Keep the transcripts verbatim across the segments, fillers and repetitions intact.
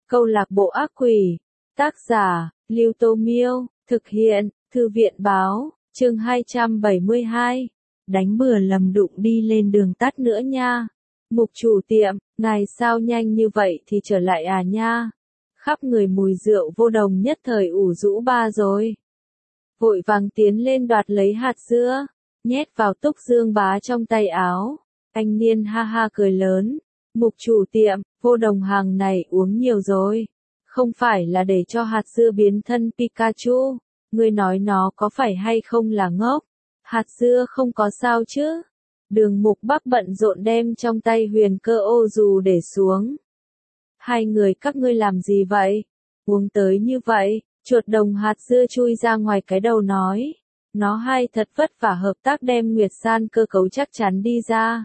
Câu lạc bộ ác quỷ. Tác giả, Lưu Tô Miêu. Thực hiện, Thư viện báo. Chương hai trăm bảy mươi hai. Đánh bừa lầm đụng đi lên đường tắt nữa nha. Mục chủ tiệm, ngài sao nhanh như vậy thì trở lại à nha. Khắp người mùi rượu vô đồng nhất thời ủ rũ ba rồi. Vội vàng tiến lên đoạt lấy hạt dưa, nhét vào túc dương bá trong tay áo. Anh Niên ha ha cười lớn. Mục chủ tiệm, vô đồng hàng này uống nhiều rồi. Không phải là để cho hạt dưa biến thân Pikachu. Ngươi nói nó có phải hay không là ngốc. Hạt dưa không có sao chứ. Đường Mục Bắc bận rộn đem trong tay huyền cơ ô dù để xuống. Hai người các ngươi làm gì vậy? Uống tới như vậy, chuột đồng hạt dưa chui ra ngoài cái đầu nói. Nó hai thật vất vả hợp tác đem Nguyệt San cơ cấu chắc chắn đi ra.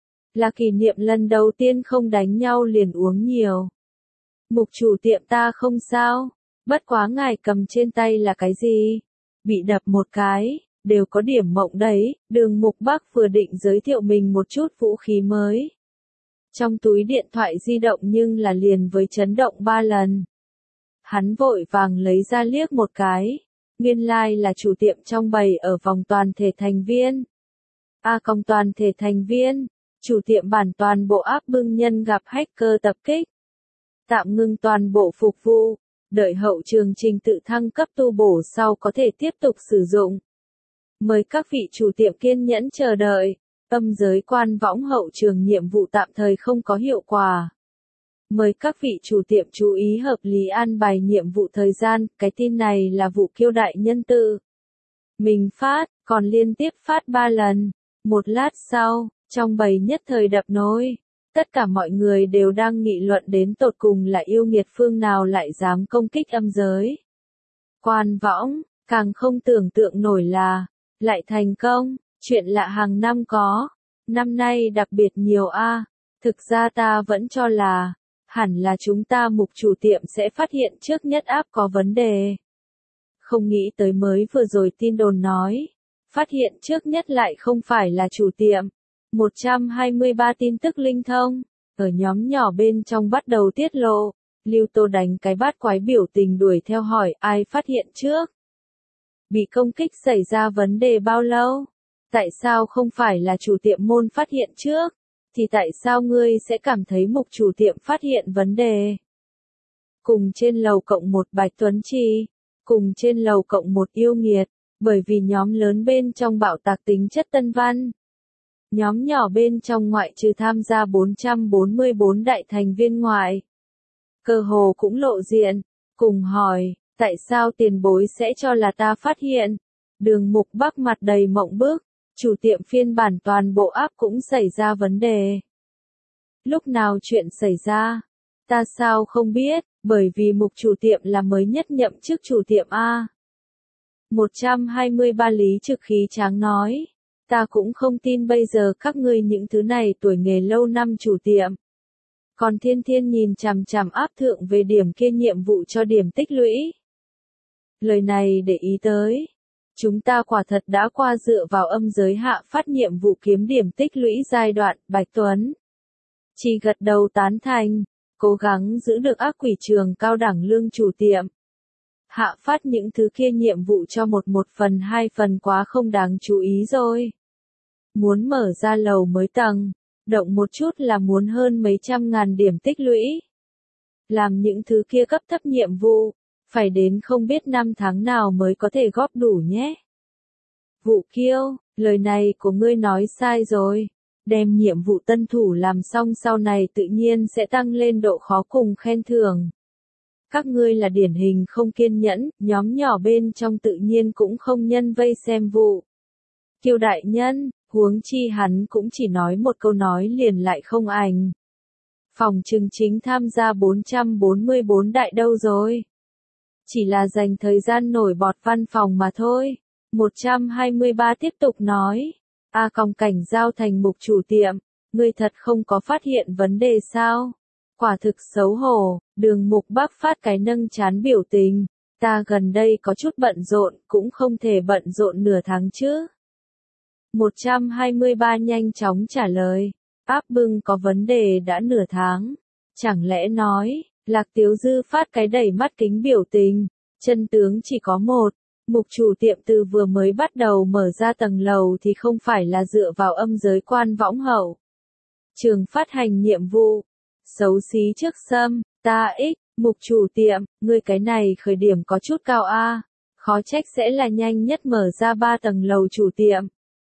Là kỷ niệm lần đầu tiên không đánh nhau liền uống nhiều. Mục chủ tiệm ta không sao, bất quá ngài cầm trên tay là cái gì? Bị đập một cái, đều có điểm mộng đấy. Đường Mục Bắc vừa định giới thiệu mình một chút vũ khí mới. Trong túi điện thoại di động nhưng là liền với chấn động ba lần. Hắn vội vàng lấy ra liếc một cái. Nguyên lai like là chủ tiệm trong bày ở vòng toàn thể thành viên. A à, công toàn thể thành viên. Chủ tiệm bản toàn bộ áp bưng nhân gặp hacker tập kích. Tạm ngưng toàn bộ phục vụ. Đợi hậu trường trình tự thăng cấp tu bổ sau có thể tiếp tục sử dụng. Mời các vị chủ tiệm kiên nhẫn chờ đợi. Âm giới quan võng hậu trường nhiệm vụ tạm thời không có hiệu quả. Mời các vị chủ tiệm chú ý hợp lý an bài nhiệm vụ thời gian. Cái tin này là vụ kiêu đại nhân tự. Mình phát, còn liên tiếp phát ba lần. Một lát sau, trong bầy nhất thời đập nối. Tất cả mọi người đều đang nghị luận đến tột cùng là yêu nghiệt phương nào lại dám công kích âm giới. Quan võng, càng không tưởng tượng nổi là, lại thành công, chuyện lạ hàng năm có, năm nay đặc biệt nhiều a. Thực ra ta vẫn cho là, hẳn là chúng ta mục chủ tiệm sẽ phát hiện trước nhất áp có vấn đề. Không nghĩ tới mới vừa rồi tin đồn nói, phát hiện trước nhất lại không phải là chủ tiệm. một trăm hai mươi ba tin tức linh thông, ở nhóm nhỏ bên trong bắt đầu tiết lộ, Lưu Tô đánh cái bát quái biểu tình đuổi theo hỏi ai phát hiện trước. Bị công kích xảy ra vấn đề bao lâu? Tại sao không phải là chủ tiệm môn phát hiện trước? Thì tại sao ngươi sẽ cảm thấy mục chủ tiệm phát hiện vấn đề? Cùng trên lầu cộng một Bạch Tuấn Trì, cùng trên lầu cộng một yêu nghiệt, bởi vì nhóm lớn bên trong bạo tạc tính chất tân văn. Nhóm nhỏ bên trong ngoại trừ tham gia bốn trăm bốn mươi bốn đại thành viên ngoại. Cơ hồ cũng lộ diện, cùng hỏi, tại sao tiền bối sẽ cho là ta phát hiện? Đường Mục Bắc mặt đầy mộng bức, chủ tiệm phiên bản toàn bộ áp cũng xảy ra vấn đề. Lúc nào chuyện xảy ra? Ta sao không biết, bởi vì mục chủ tiệm là mới nhất nhậm chức chủ tiệm A. một trăm hai mươi ba Lý Trực khí tráng nói. Ta cũng không tin bây giờ các ngươi những thứ này tuổi nghề lâu năm chủ tiệm. Còn thiên thiên nhìn chằm chằm áp thượng về điểm kia nhiệm vụ cho điểm tích lũy. Lời này để ý tới. Chúng ta quả thật đã qua dựa vào âm giới hạ phát nhiệm vụ kiếm điểm tích lũy giai đoạn. Bạch Tuấn chỉ gật đầu tán thành, cố gắng giữ được ác quỷ trường cao đẳng lương chủ tiệm. Hạ phát những thứ kia nhiệm vụ cho một một phần hai phần quá không đáng chú ý rồi. Muốn mở ra lầu mới tầng, động một chút là muốn hơn mấy trăm ngàn điểm tích lũy. Làm những thứ kia cấp thấp nhiệm vụ, phải đến không biết năm tháng nào mới có thể góp đủ nhé. Vụ Kiêu, lời này của ngươi nói sai rồi. Đem nhiệm vụ tân thủ làm xong sau này tự nhiên sẽ tăng lên độ khó cùng khen thưởng. Các ngươi là điển hình không kiên nhẫn, nhóm nhỏ bên trong tự nhiên cũng không nhân vây xem vụ. Kiêu đại nhân, huống chi hắn cũng chỉ nói một câu nói liền lại không ảnh. Phòng trừng chính tham gia bốn trăm bốn mươi bốn đại đâu rồi. Chỉ là dành thời gian nổi bọt văn phòng mà thôi. một trăm hai mươi ba tiếp tục nói. A Còng cảnh giao thành mục chủ tiệm, ngươi thật không có phát hiện vấn đề sao? Quả thực xấu hổ, đường Mục Bắc phát cái nâng chán biểu tình. Ta gần đây có chút bận rộn, cũng không thể bận rộn nửa tháng chứ. một trăm hai mươi ba nhanh chóng trả lời. Áp bưng có vấn đề đã nửa tháng. Chẳng lẽ nói, Lạc Tiếu Dư phát cái đầy mắt kính biểu tình, chân tướng chỉ có một, mục chủ tiệm từ vừa mới bắt đầu mở ra tầng lầu thì không phải là dựa vào âm giới quan võng hậu. Trường phát hành nhiệm vụ, xấu xí trước sâm, ta ích, mục chủ tiệm, ngươi cái này khởi điểm có chút cao a, khó trách sẽ là nhanh nhất mở ra ba tầng lầu chủ tiệm.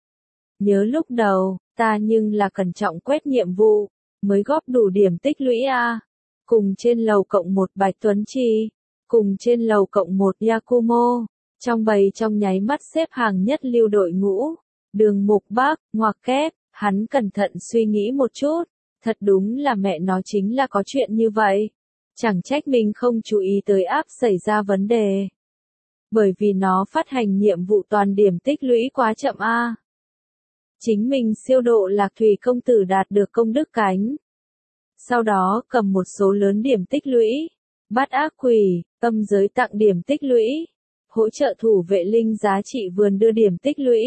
Nhớ lúc đầu, ta nhưng là cẩn trọng quét nhiệm vụ, mới góp đủ điểm tích lũy a. Cùng trên lầu cộng một Bạch Tuấn Chi, cùng trên lầu cộng một Yakumo, trong bầy trong nháy mắt xếp hàng nhất lưu đội ngũ, Đường Mục Bắc, ngoặc kép, hắn cẩn thận suy nghĩ một chút, thật đúng là mẹ nó chính là có chuyện như vậy. Chẳng trách mình không chú ý tới áp xảy ra vấn đề. Bởi vì nó phát hành nhiệm vụ toàn điểm tích lũy quá chậm a. Chính mình siêu độ Lạc Thủy công tử đạt được công đức cánh. Sau đó cầm một số lớn điểm tích lũy, bắt ác quỷ, âm giới tặng điểm tích lũy, hỗ trợ thủ vệ linh giá trị vườn đưa điểm tích lũy,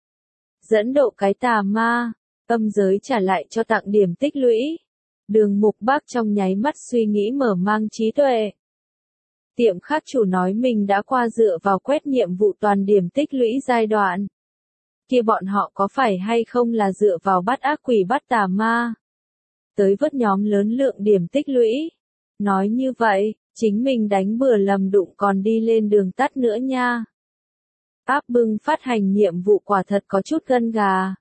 dẫn độ cái tà ma, âm giới trả lại cho tặng điểm tích lũy. Đường Mục Bắc trong nháy mắt suy nghĩ mở mang trí tuệ. Tiệm khác chủ nói mình đã qua dựa vào quét nhiệm vụ toàn điểm tích lũy giai đoạn. Kia bọn họ có phải hay không là dựa vào bắt ác quỷ bắt tà ma? Tới vớt nhóm lớn lượng điểm tích lũy. Nói như vậy, chính mình đánh bừa lầm đụng còn đi lên đường tắt nữa nha. Áp bưng phát hành nhiệm vụ quả thật có chút gân gà.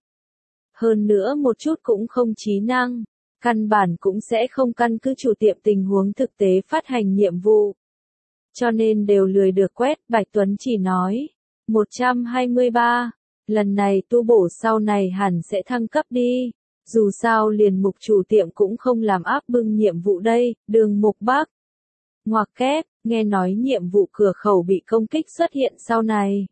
Hơn nữa một chút cũng không trí năng, căn bản cũng sẽ không căn cứ chủ tiệm tình huống thực tế phát hành nhiệm vụ. Cho nên đều lười được quét, Bạch Tuấn chỉ nói. một trăm hai mươi ba, lần này tu bổ sau này hẳn sẽ thăng cấp đi. Dù sao liền mục chủ tiệm cũng không làm áp bưng nhiệm vụ đây, Đường Mục Bắc. Ngoặc kép, nghe nói nhiệm vụ cửa khẩu bị công kích xuất hiện sau này.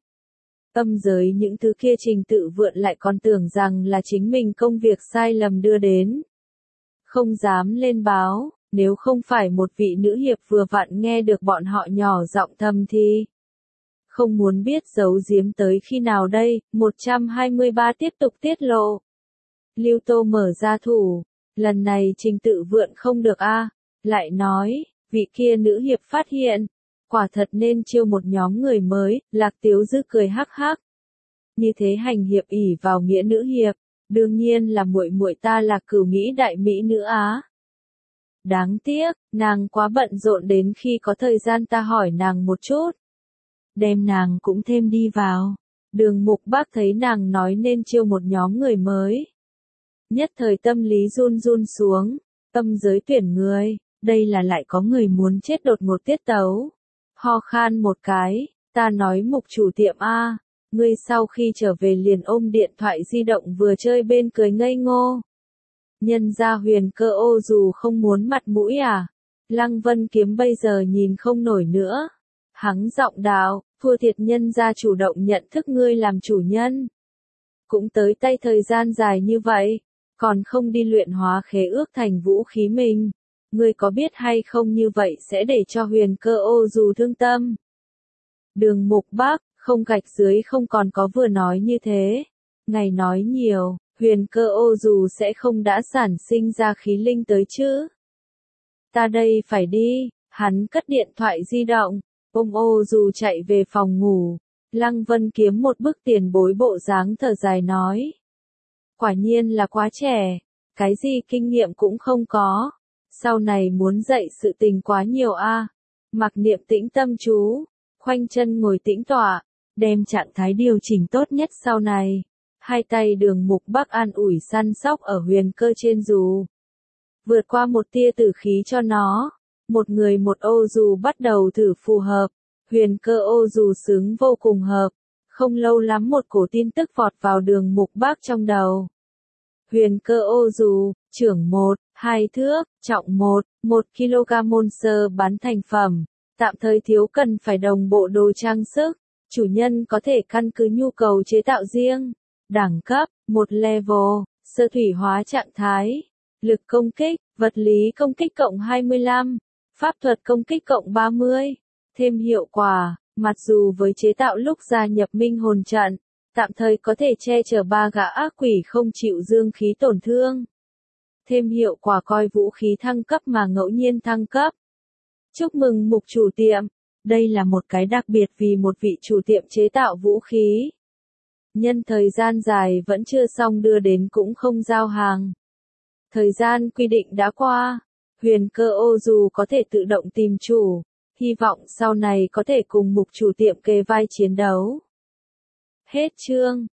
Âm giới những thứ kia trình tự vượn lại còn tưởng rằng là chính mình công việc sai lầm đưa đến. Không dám lên báo, nếu không phải một vị nữ hiệp vừa vặn nghe được bọn họ nhỏ giọng thầm thì. Không muốn biết giấu giếm tới khi nào đây, một trăm hai mươi ba tiếp tục tiết lộ. Lưu Tô mở ra thủ, lần này trình tự vượn không được a, lại nói, vị kia nữ hiệp phát hiện, quả thật nên chiêu một nhóm người mới, Lạc Tiếu Dư cười hắc hắc. Như thế hành hiệp ỷ vào nghĩa nữ hiệp, đương nhiên là muội muội ta là cửu nghĩ đại mỹ nữ á. Đáng tiếc, nàng quá bận rộn đến khi có thời gian ta hỏi nàng một chút. Đem nàng cũng thêm đi vào. Đường Mục Bắc thấy nàng nói nên chiêu một nhóm người mới. Nhất thời tâm lý run run xuống, tâm giới tuyển người, đây là lại có người muốn chết đột ngột tiết tấu. Ho khan một cái, ta nói mục chủ tiệm a, ngươi sau khi trở về liền ôm điện thoại di động vừa chơi bên cười ngây ngô. Nhân gia Huyền Cơ ô dù không muốn mặt mũi à, Lăng Vân Kiếm bây giờ nhìn không nổi nữa. Hắn giọng đạo, thua thiệt nhân gia chủ động nhận thức ngươi làm chủ nhân. Cũng tới tay thời gian dài như vậy, còn không đi luyện hóa khế ước thành vũ khí mình. Ngươi có biết hay không như vậy sẽ để cho Huyền Cơ ô dù thương tâm. Đường Mục Bắc, không gạch dưới không còn có vừa nói như thế. Ngày nói nhiều, Huyền Cơ ô dù sẽ không đã sản sinh ra khí linh tới chứ. Ta đây phải đi, hắn cất điện thoại di động, ôm ô dù chạy về phòng ngủ. Lăng Vân Kiếm một bức tiền bối bộ dáng thở dài nói. Quả nhiên là quá trẻ, cái gì kinh nghiệm cũng không có. Sau này muốn dạy sự tình quá nhiều a. Mặc Niệm tĩnh tâm chú, khoanh chân ngồi tĩnh tọa, đem trạng thái điều chỉnh tốt nhất sau này. Hai tay Đường Mục Bắc an ủi săn sóc ở Huyền Cơ trên dù. Vượt qua một tia tử khí cho nó. Một người một ô dù bắt đầu thử phù hợp. Huyền Cơ ô dù sướng vô cùng hợp. Không lâu lắm một cổ tin tức vọt vào Đường Mục Bắc trong đầu. Huyền Cơ ô dù, trưởng một, hai thước, trọng một, một ki lô gam môn sơ bán thành phẩm. Tạm thời thiếu cần phải đồng bộ đồ trang sức. Chủ nhân có thể căn cứ nhu cầu chế tạo riêng. Đẳng cấp, một level, sơ thủy hóa trạng thái. Lực công kích, vật lý công kích cộng hai mươi lăm. Pháp thuật công kích cộng ba mươi. Thêm hiệu quả, mặc dù với chế tạo lúc gia nhập minh hồn trận, tạm thời có thể che chở ba gã ác quỷ không chịu dương khí tổn thương. Thêm hiệu quả coi vũ khí thăng cấp mà ngẫu nhiên thăng cấp. Chúc mừng mục chủ tiệm. Đây là một cái đặc biệt vì một vị chủ tiệm chế tạo vũ khí. Nhân thời gian dài vẫn chưa xong đưa đến cũng không giao hàng. Thời gian quy định đã qua. Huyền Cơ ô dù có thể tự động tìm chủ. Hy vọng sau này có thể cùng mục chủ tiệm kề vai chiến đấu. Hết chương.